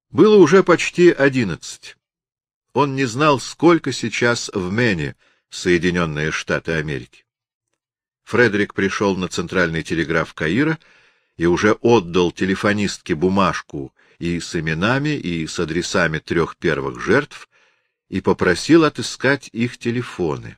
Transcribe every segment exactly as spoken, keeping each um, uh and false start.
Было уже почти одиннадцать. Он не знал, сколько сейчас в Мэне, Соединенные Штаты Америки. Фредерик пришел на центральный телеграф Каира и уже отдал телефонистке бумажку и с именами, и с адресами трех первых жертв, и попросил отыскать их телефоны.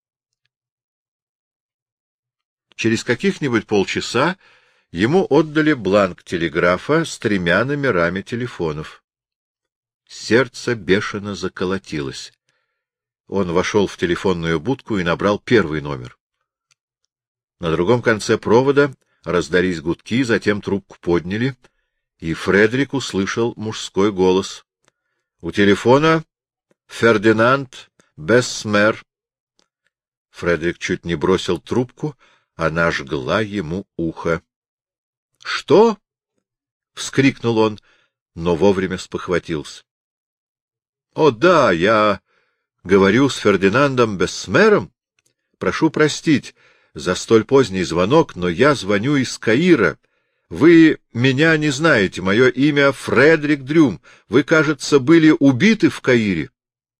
Через каких-нибудь полчаса ему отдали бланк телеграфа с тремя номерами телефонов. Сердце бешено заколотилось. Он вошел в телефонную будку и набрал первый номер. На другом конце провода раздались гудки, затем трубку подняли, и Фредерик услышал мужской голос. — У телефона Фердинанд Бессмер. Фредерик чуть не бросил трубку, она жгла ему ухо. — Что? — вскрикнул он, но вовремя спохватился. — О, да, я говорю с Фердинандом Бессмером. Прошу простить за столь поздний звонок, но я звоню из Каира. Вы меня не знаете, мое имя Фредерик Дрюм. Вы, кажется, были убиты в Каире.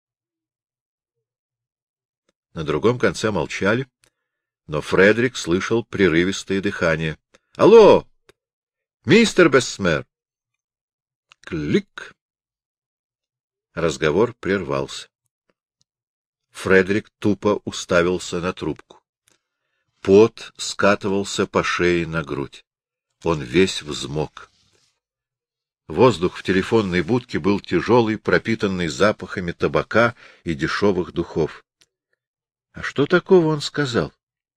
На другом конце молчали, но Фредерик слышал прерывистое дыхание. — Алло! Мистер Бессмер! Клик! Разговор прервался. Фредерик тупо уставился на трубку. Пот скатывался по шее на грудь. Он весь взмок. Воздух в телефонной будке был тяжелый, пропитанный запахами табака и дешевых духов. А что такого он сказал?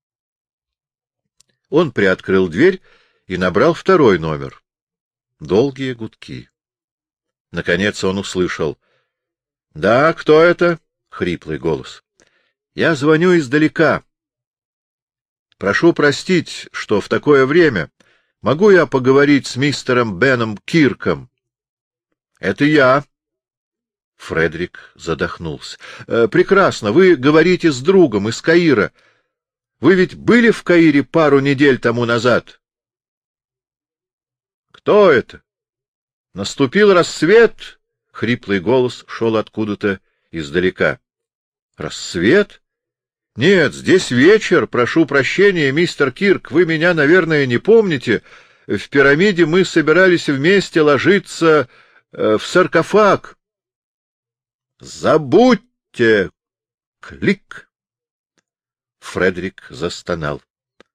Он приоткрыл дверь и набрал второй номер. Долгие гудки. Наконец он услышал. — Да, кто это? — хриплый голос. — Я звоню издалека. Прошу простить, что в такое время. Могу я поговорить с мистером Беном Кирком? — Это я. Фредерик задохнулся. — Прекрасно. Вы говорите с другом из Каира. Вы ведь были в Каире пару недель тому назад? — Кто это? — Наступил рассвет. Хриплый голос шел откуда-то издалека. — Рассвет? — Нет, здесь вечер. Прошу прощения, мистер Кирк, вы меня, наверное, не помните. В пирамиде мы собирались вместе ложиться э, в саркофаг. — Забудьте! Клик! Фредерик застонал.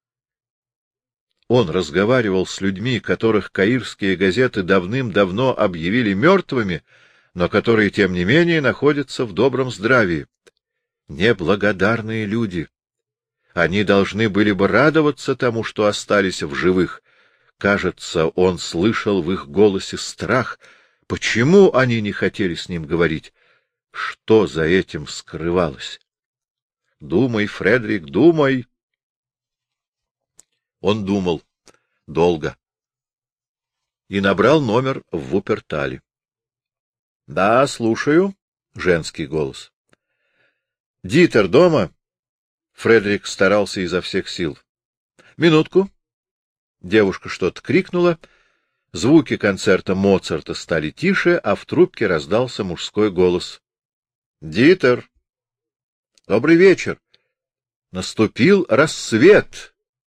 Он разговаривал с людьми, которых каирские газеты давным-давно объявили мертвыми, но которые, тем не менее, находятся в добром здравии. Неблагодарные люди. Они должны были бы радоваться тому, что остались в живых. Кажется, он слышал в их голосе страх. Почему они не хотели с ним говорить? Что за этим скрывалось? Думай, Фредерик, думай. Он думал долго и набрал номер в Вупертале. — Да, слушаю. Женский голос. — Дитер дома? Фредерик старался изо всех сил. — Минутку. Девушка что-то крикнула. Звуки концерта Моцарта стали тише, а в трубке раздался мужской голос. — Дитер! Добрый вечер! Наступил рассвет!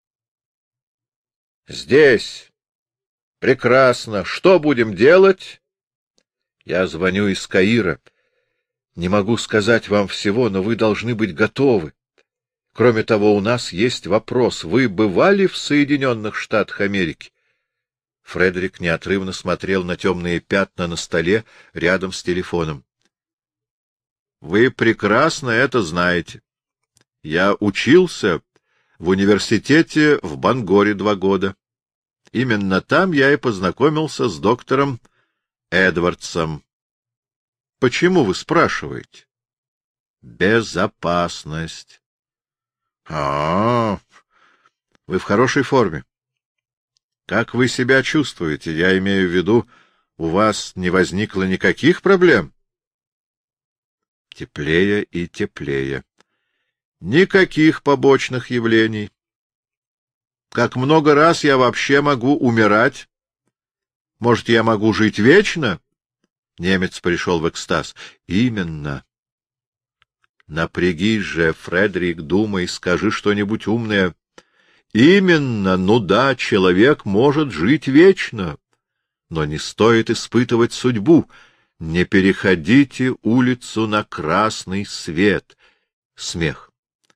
— Здесь! Прекрасно! Что будем делать? Я звоню из Каира. Не могу сказать вам всего, но вы должны быть готовы. Кроме того, у нас есть вопрос. Вы бывали в Соединенных Штатах Америки? Фредерик неотрывно смотрел на темные пятна на столе рядом с телефоном. — Вы прекрасно это знаете. Я учился в университете в Бангоре два года. Именно там я и познакомился с доктором Эдвардсом. — Почему вы спрашиваете? — Безопасность. — А, вы в хорошей форме. Как вы себя чувствуете? Я имею в виду, у вас не возникло никаких проблем? Теплее и теплее. Никаких побочных явлений. Как много раз я вообще могу умирать? Может, я могу жить вечно? Немец пришел в экстаз. — Именно. — Напрягись же, Фредерик, думай, скажи что-нибудь умное. — Именно, ну да, человек может жить вечно, но не стоит испытывать судьбу. Не переходите улицу на красный свет. Смех.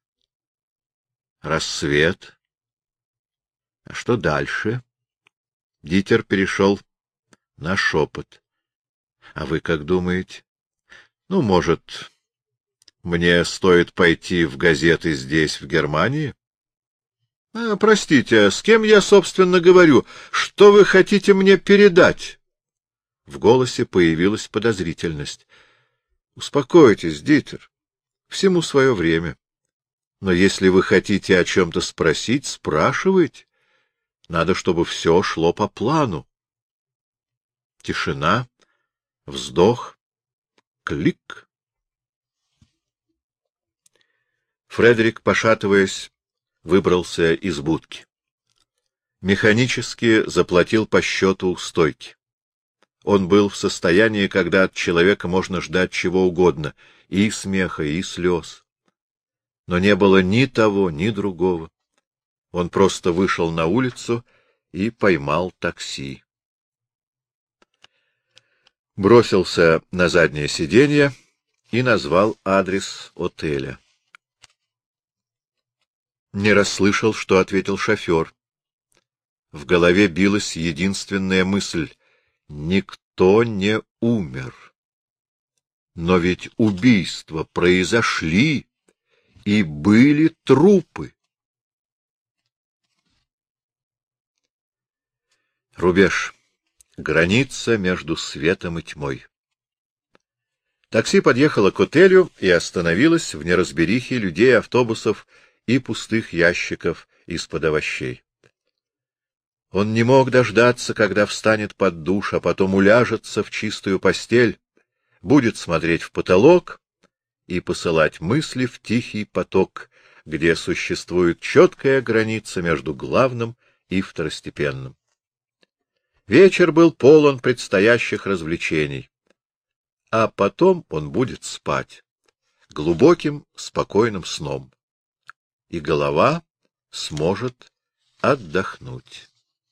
Рассвет. А что дальше? Дитер перешел на шепот. А вы как думаете? Ну, может, мне стоит пойти в газеты здесь, в Германии? А, простите, с кем я, собственно, говорю? Что вы хотите мне передать? В голосе появилась подозрительность. Успокойтесь, Дитер. Всему свое время. Но если вы хотите о чем-то спросить, спрашивайте. Надо, чтобы все шло по плану. Тишина, вздох, клик. Фредерик, пошатываясь, выбрался из будки. Механически заплатил по счету у стойки. Он был в состоянии, когда от человека можно ждать чего угодно, и смеха, и слез. Но не было ни того, ни другого. Он просто вышел на улицу и поймал такси. Бросился на заднее сиденье и назвал адрес отеля. Не расслышал, что ответил шофер. В голове билась единственная мысль — никто не умер. Но ведь убийства произошли, и были трупы. Рубеж. Граница между светом и тьмой. Такси подъехало к отелю и остановилось в неразберихе людей, автобусов и пустых ящиков из-под овощей. Он не мог дождаться, когда встанет под душ, а потом уляжется в чистую постель, будет смотреть в потолок и посылать мысли в тихий поток, где существует четкая граница между главным и второстепенным. Вечер был полон предстоящих развлечений, а потом он будет спать глубоким, спокойным сном, и голова сможет отдохнуть.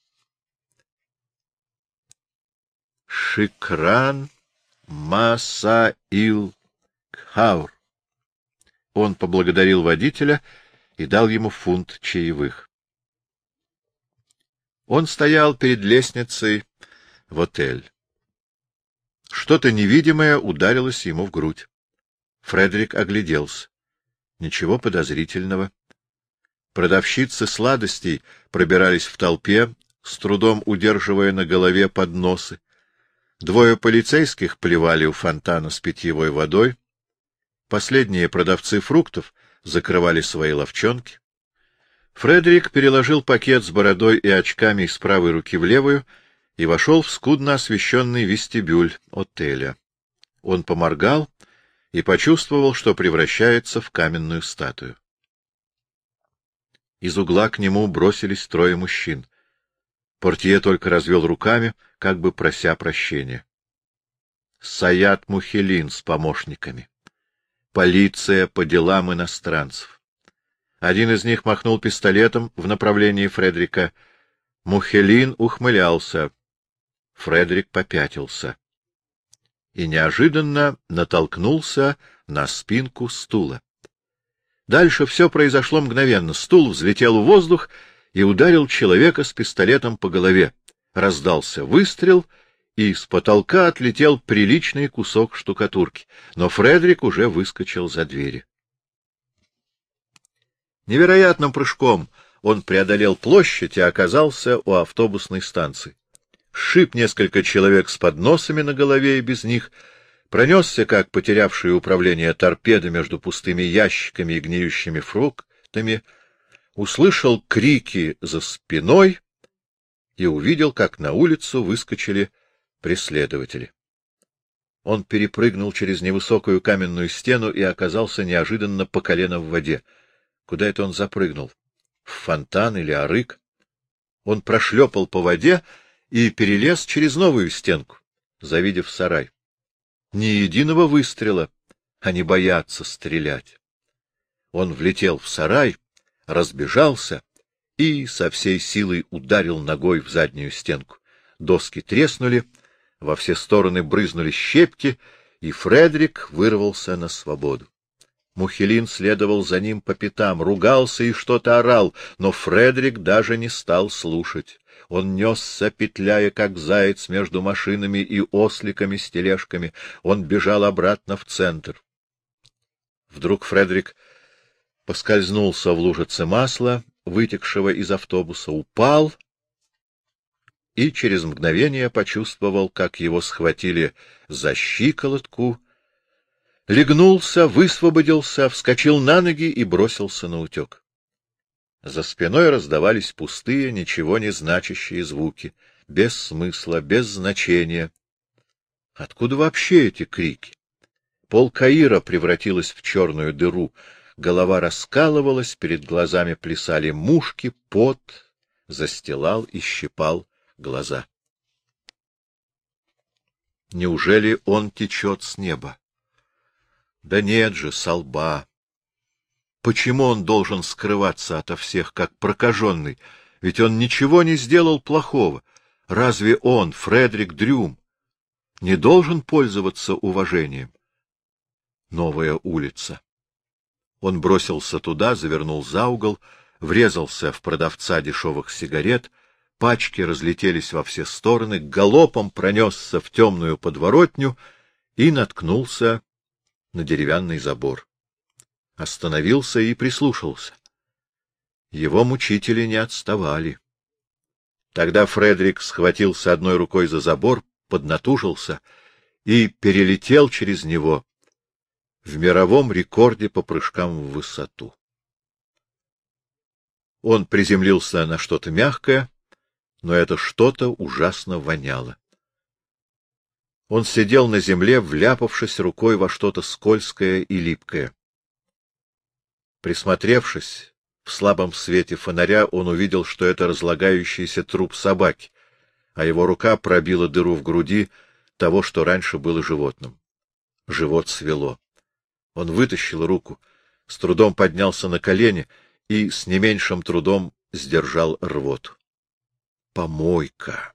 Шикран Масаил Кхаур. Он поблагодарил водителя и дал ему фунт чаевых. Он стоял перед лестницей в отель. Что-то невидимое ударилось ему в грудь. Фредерик огляделся. Ничего подозрительного. Продавщицы сладостей пробирались в толпе, с трудом удерживая на голове подносы. Двое полицейских плевали у фонтана с питьевой водой. Последние продавцы фруктов закрывали свои лавчонки. Фредерик переложил пакет с бородой и очками из правой руки в левую и вошел в скудно освещенный вестибюль отеля. Он поморгал и почувствовал, что превращается в каменную статую. Из угла к нему бросились трое мужчин. Портье только развел руками, как бы прося прощения. Саят Мухелин с помощниками. Полиция по делам иностранцев. Один из них махнул пистолетом в направлении Фредерика. Мухелин ухмылялся. Фредерик попятился. И неожиданно натолкнулся на спинку стула. Дальше все произошло мгновенно. Стул взлетел в воздух и ударил человека с пистолетом по голове. Раздался выстрел, и с потолка отлетел приличный кусок штукатурки. Но Фредерик уже выскочил за двери. Невероятным прыжком он преодолел площадь и оказался у автобусной станции. Сшиб несколько человек с подносами на голове и без них, пронесся, как потерявший управление торпеда между пустыми ящиками и гниющими фруктами, услышал крики за спиной и увидел, как на улицу выскочили преследователи. Он перепрыгнул через невысокую каменную стену и оказался неожиданно по колено в воде. Куда это он запрыгнул? В фонтан или арык? Он прошлепал по воде и перелез через новую стенку, завидев сарай. Ни единого выстрела. Они боятся стрелять. Он влетел в сарай, разбежался и со всей силой ударил ногой в заднюю стенку. Доски треснули, во все стороны брызнули щепки, и Фредерик вырвался на свободу. Мухелин следовал за ним по пятам, ругался и что-то орал, но Фредерик даже не стал слушать. Он несся, петляя, как заяц, между машинами и осликами с тележками. Он бежал обратно в центр. Вдруг Фредерик поскользнулся в лужице масла, вытекшего из автобуса, упал и через мгновение почувствовал, как его схватили за щиколотку, легнулся, высвободился, вскочил на ноги и бросился наутек. За спиной раздавались пустые, ничего не значащие звуки, без смысла, без значения. Откуда вообще эти крики? Пол Каира превратилась в черную дыру, голова раскалывалась, перед глазами плясали мушки, пот застилал и щипал глаза. Неужели он течет с неба? Да нет же, со лба. Почему он должен скрываться ото всех, как прокаженный? Ведь он ничего не сделал плохого. Разве он, Фредерик Дрюм, не должен пользоваться уважением? Новая улица. Он бросился туда, завернул за угол, врезался в продавца дешевых сигарет, пачки разлетелись во все стороны, галопом пронесся в темную подворотню и наткнулся на деревянный забор. Остановился и прислушался. Его мучители не отставали. Тогда Фредерик схватился одной рукой за забор, поднатужился и перелетел через него в мировом рекорде по прыжкам в высоту. Он приземлился на что-то мягкое, но это что-то ужасно воняло. Он сидел на земле, вляпавшись рукой во что-то скользкое и липкое. Присмотревшись, в слабом свете фонаря он увидел, что это разлагающийся труп собаки, а его рука пробила дыру в груди того, что раньше было животным. Живот свело. Он вытащил руку, с трудом поднялся на колени и с не меньшим трудом сдержал рвоту. Помойка.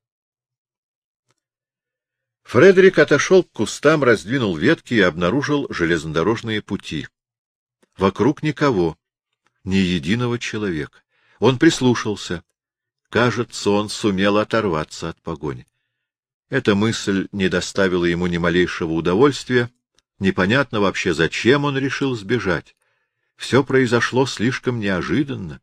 Фредерик отошел к кустам, раздвинул ветки и обнаружил железнодорожные пути. Вокруг никого, ни единого человека. Он прислушался. Кажется, он сумел оторваться от погони. Эта мысль не доставила ему ни малейшего удовольствия. Непонятно вообще, зачем он решил сбежать. Все произошло слишком неожиданно.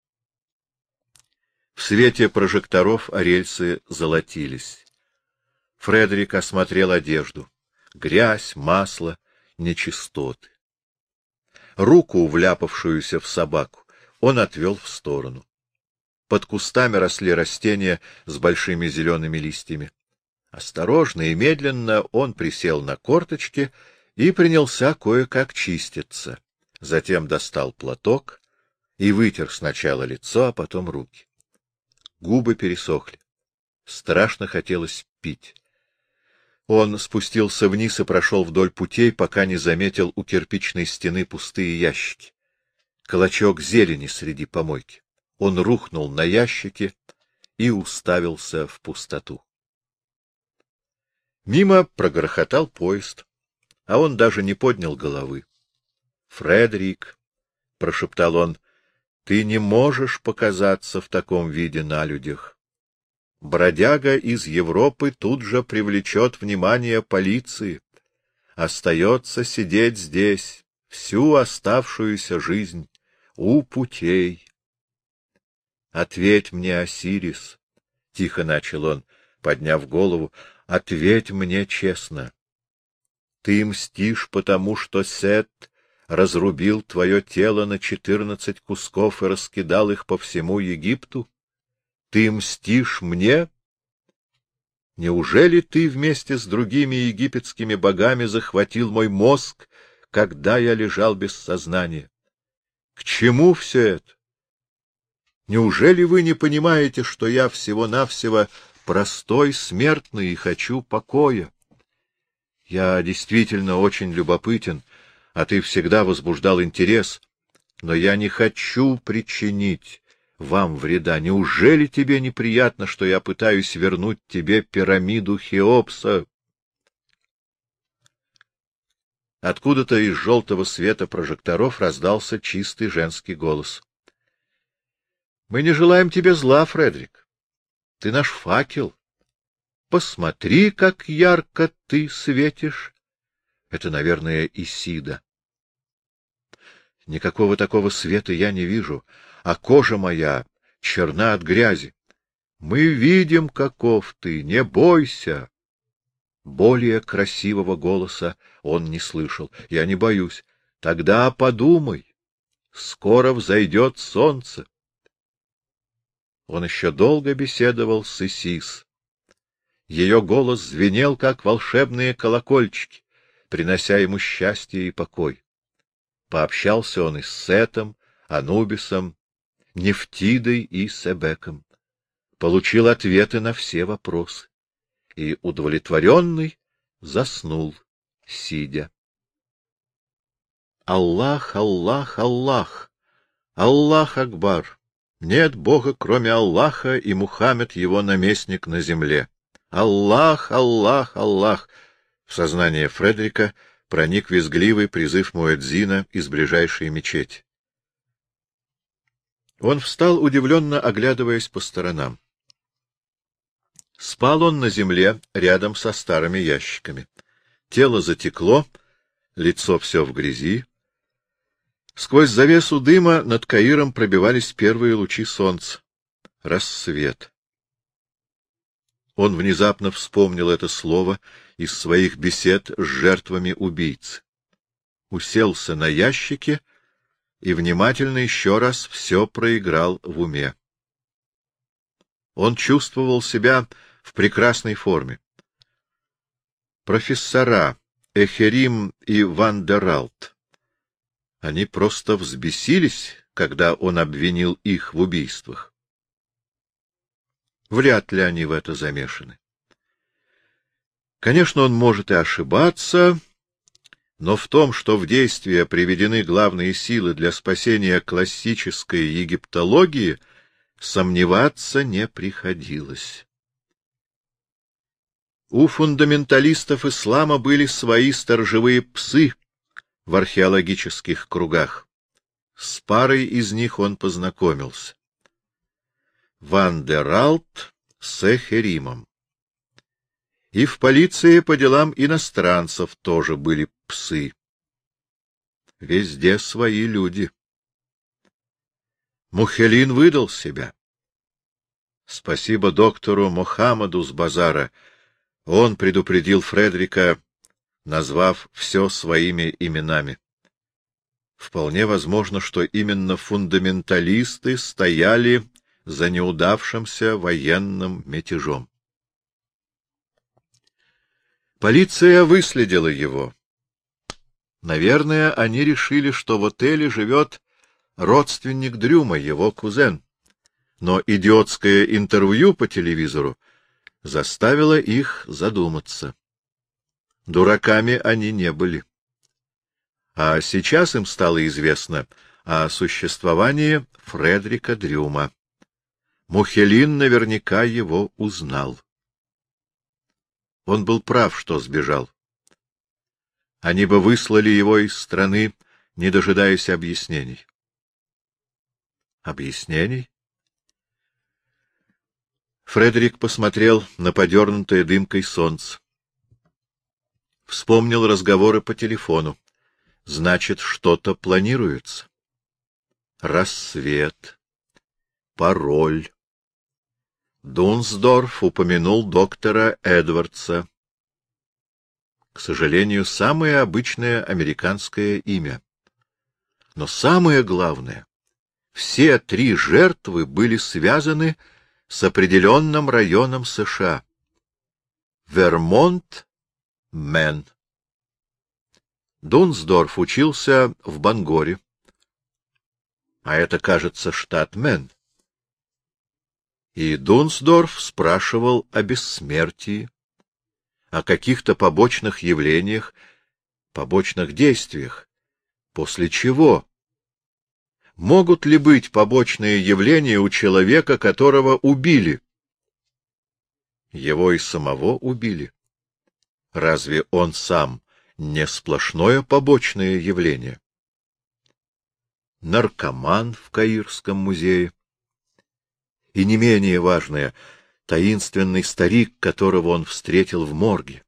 В свете прожекторов рельсы золотились. Фредерик осмотрел одежду. Грязь, масло, нечистоты. Руку, вляпавшуюся в собаку, он отвел в сторону. Под кустами росли растения с большими зелеными листьями. Осторожно и медленно он присел на корточки и принялся кое-как чиститься. Затем достал платок и вытер сначала лицо, а потом руки. Губы пересохли. Страшно хотелось пить. Он спустился вниз и прошел вдоль путей, пока не заметил у кирпичной стены пустые ящики. Клочок зелени среди помойки. Он рухнул на ящики и уставился в пустоту. Мимо прогрохотал поезд, а он даже не поднял головы. — Фредерик, — прошептал он, — ты не можешь показаться в таком виде на людях. Бродяга из Европы тут же привлечет внимание полиции. Остается сидеть здесь всю оставшуюся жизнь у путей. — Ответь мне, Осирис, — тихо начал он, подняв голову, — ответь мне честно. Ты мстишь потому, что Сет разрубил твое тело на четырнадцать кусков и раскидал их по всему Египту? Ты мстишь мне? Неужели ты вместе с другими египетскими богами захватил мой мозг, когда я лежал без сознания? К чему все это? Неужели вы не понимаете, что я всего-навсего простой смертный и хочу покоя? Я действительно очень любопытен, а ты всегда возбуждал интерес, но я не хочу причинить вам вреда. Неужели тебе неприятно, что я пытаюсь вернуть тебе пирамиду Хеопса? Откуда-то из желтого света прожекторов раздался чистый женский голос. — Мы не желаем тебе зла, Фредерик. Ты наш факел. Посмотри, как ярко ты светишь. Это, наверное, Исида. Никакого такого света я не вижу, а кожа моя черна от грязи. Мы видим, каков ты, не бойся. Более красивого голоса он не слышал. Я не боюсь. Тогда подумай. Скоро взойдет солнце. Он еще долго беседовал с Исис. Ее голос звенел, как волшебные колокольчики, принося ему счастье и покой. Пообщался он и с Сетом, Анубисом, Нефтидой и Себеком. Получил ответы на все вопросы. И, удовлетворенный, заснул, сидя. Аллах, Аллах, Аллах! Аллах Акбар! Нет Бога, кроме Аллаха, и Мухаммед его наместник на земле. Аллах, Аллах, Аллах! В сознание Фредерика проник визгливый призыв муэдзина из ближайшей мечети. Он встал, удивленно оглядываясь по сторонам. Спал он на земле рядом со старыми ящиками. Тело затекло, лицо все в грязи. Сквозь завесу дыма над Каиром пробивались первые лучи солнца. Рассвет. Он внезапно вспомнил это слово из своих бесед с жертвами убийц. Уселся на ящике и внимательно еще раз все проиграл в уме. Он чувствовал себя в прекрасной форме. Профессора Эхерим и Ван дер Ралт, они просто взбесились, когда он обвинил их в убийствах. Вряд ли они в это замешаны. Конечно, он может и ошибаться, но в том, что в действие приведены главные силы для спасения классической египтологии, сомневаться не приходилось. У фундаменталистов ислама были свои сторожевые псы в археологических кругах. С парой из них он познакомился. Ван дер Ралт с Эхеримом. И в полиции по делам иностранцев тоже были псы. Везде свои люди. Мухелин выдал себя. Спасибо доктору Мохаммаду с базара. Он предупредил Фредерика, назвав все своими именами. Вполне возможно, что именно фундаменталисты стояли за неудавшимся военным мятежом. Полиция выследила его. Наверное, они решили, что в отеле живет родственник Дрюма, его кузен. Но идиотское интервью по телевизору заставило их задуматься. Дураками они не были. А сейчас им стало известно о существовании Фредерика Дрюма. Мухелин наверняка его узнал. Он был прав, что сбежал. Они бы выслали его из страны, не дожидаясь объяснений. Объяснений? Фредерик посмотрел на подернутое дымкой солнце. Вспомнил разговоры по телефону. Значит, что-то планируется. Рассвет. Пароль. Дунсдорф упомянул доктора Эдвардса. К сожалению, самое обычное американское имя. Но самое главное, все три жертвы были связаны с определенным районом США. Вермонт, Мэн. Дунсдорф учился в Бангоре. А это, кажется, штат Мэн. И Дунсдорф спрашивал о бессмертии. о каких-то побочных явлениях, побочных действиях. После чего? Могут ли быть побочные явления у человека, которого убили? Его и самого убили. Разве он сам не сплошное побочное явление? Наркоман в Каирском музее. И не менее важное — таинственный старик, которого он встретил в морге.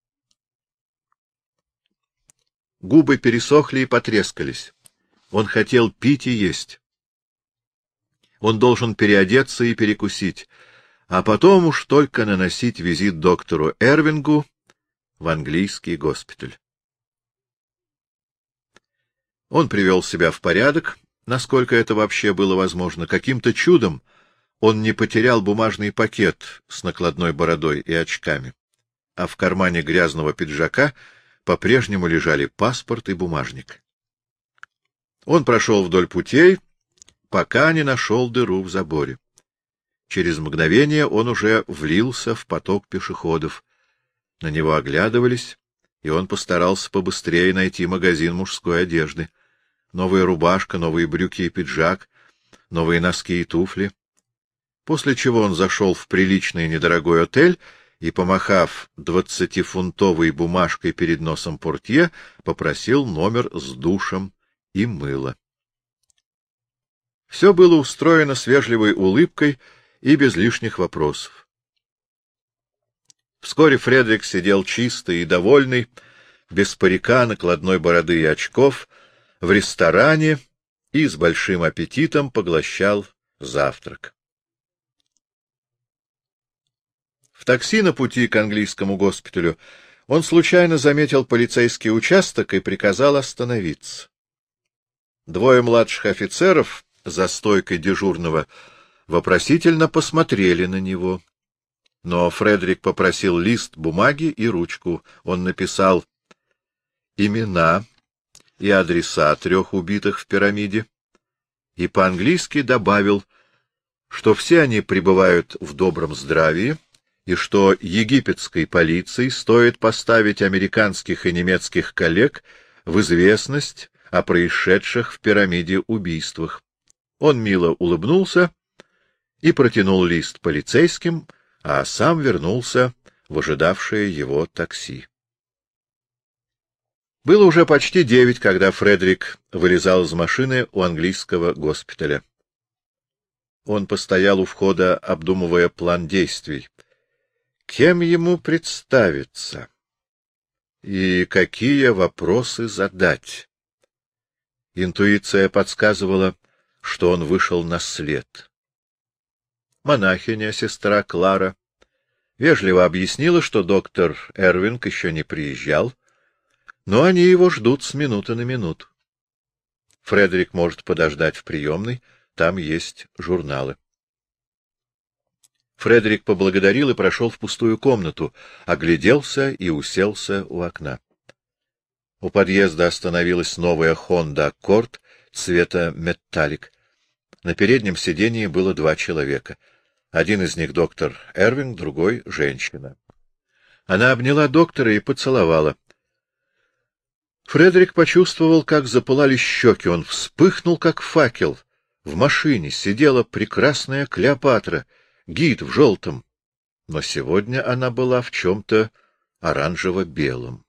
Губы пересохли и потрескались. Он хотел пить и есть. Он должен переодеться и перекусить, а потом уж только наносить визит доктору Эрвингу в английский госпиталь. Он привел себя в порядок, насколько это вообще было возможно. Каким-то чудом он не потерял бумажный пакет с накладной бородой и очками, а в кармане грязного пиджака по-прежнему лежали паспорт и бумажник. Он прошел вдоль путей, пока не нашел дыру в заборе. Через мгновение он уже влился в поток пешеходов. На него оглядывались, и он постарался побыстрее найти магазин мужской одежды. Новая рубашка, новые брюки и пиджак, новые носки и туфли. После чего он зашел в приличный недорогой отель и, помахав двадцатифунтовой бумажкой перед носом портье, попросил номер с душем и мыло. Все было устроено с вежливой улыбкой и без лишних вопросов. Вскоре Фредерик сидел чистый и довольный, без парика, накладной бороды и очков, в ресторане и с большим аппетитом поглощал завтрак. В такси на пути к английскому госпиталю он случайно заметил полицейский участок и приказал остановиться. Двое младших офицеров за стойкой дежурного вопросительно посмотрели на него. Но Фредерик попросил лист бумаги и ручку. Он написал имена и адреса трех убитых в пирамиде и по-английски добавил, что все они пребывают в добром здравии и что египетской полиции стоит поставить американских и немецких коллег в известность о происшедших в пирамиде убийствах. Он мило улыбнулся и протянул лист полицейским, а сам вернулся в ожидавшее его такси. Было уже почти девять, когда Фредерик вылезал из машины у английского госпиталя. Он постоял у входа, обдумывая план действий. Кем ему представиться? И какие вопросы задать? Интуиция подсказывала, что он вышел на след. Монахиня, сестра Клара, вежливо объяснила, что доктор Эрвинг еще не приезжал, но они его ждут с минуты на минуту. Фредерик может подождать в приемной, там есть журналы. Фредерик поблагодарил и прошел в пустую комнату, огляделся и уселся у окна. У подъезда остановилась новая Honda Accord цвета металлик. На переднем сидении было два человека. Один из них доктор Эрвинг, другой — женщина. Она обняла доктора и поцеловала. Фредерик почувствовал, как запылали щеки. Он вспыхнул, как факел. В машине сидела прекрасная Клеопатра, гид в желтом. Но сегодня она была в чем-то оранжево-белом.